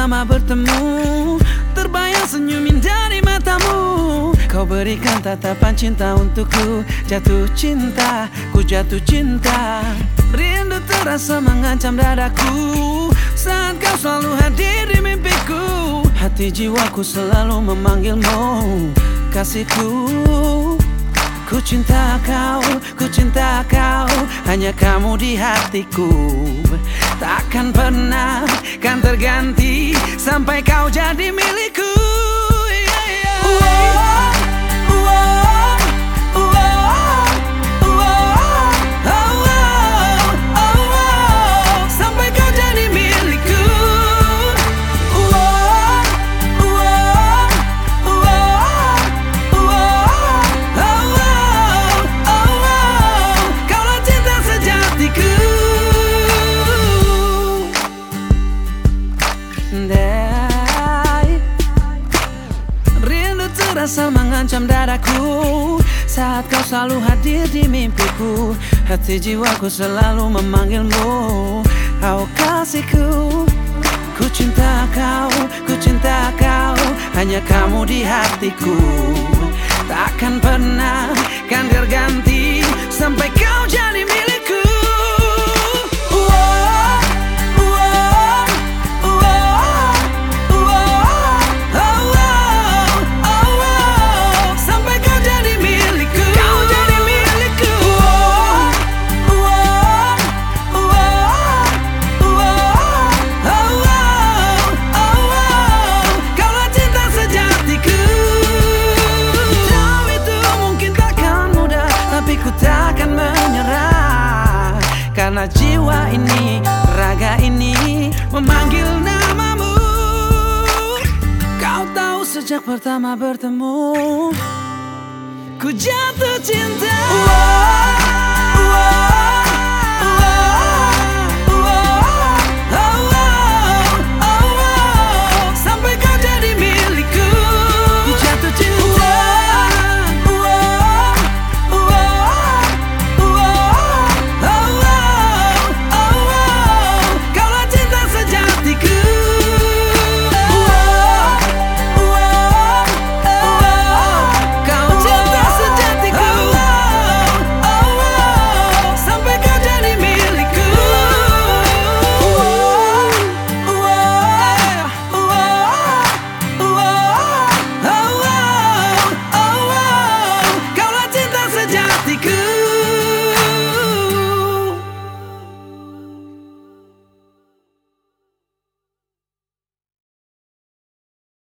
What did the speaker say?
pertama bertemu, terbayang senyum indah di matamu. Kau berikan tatapan cinta untukku, jatuh cinta, ku jatuh cinta. Rindu terasa mengancam dadaku saat kau selalu hadir di mimpiku. Hati jiwaku selalu memanggilmu, kasihku. Ku cinta kau, hanya kamu di hatiku. Takkan pernah kan terganti sampai kau jadi milikku. Sampai kau jadi milikku. Kaulah cinta sejatiku. Rindu terasa mengancam dadaku saat kau selalu hadir di mimpiku. Hati jiwaku selalu memanggilmu, oh kasihku. Ku cinta kau, hanya kamu di hatiku. Takkan pernah kan terganti sampai kau jadi milikku. Karena jiwa ini, raga ini memanggil namamu. Kau tahu sejak pertama bertemu, ku jatuh cinta.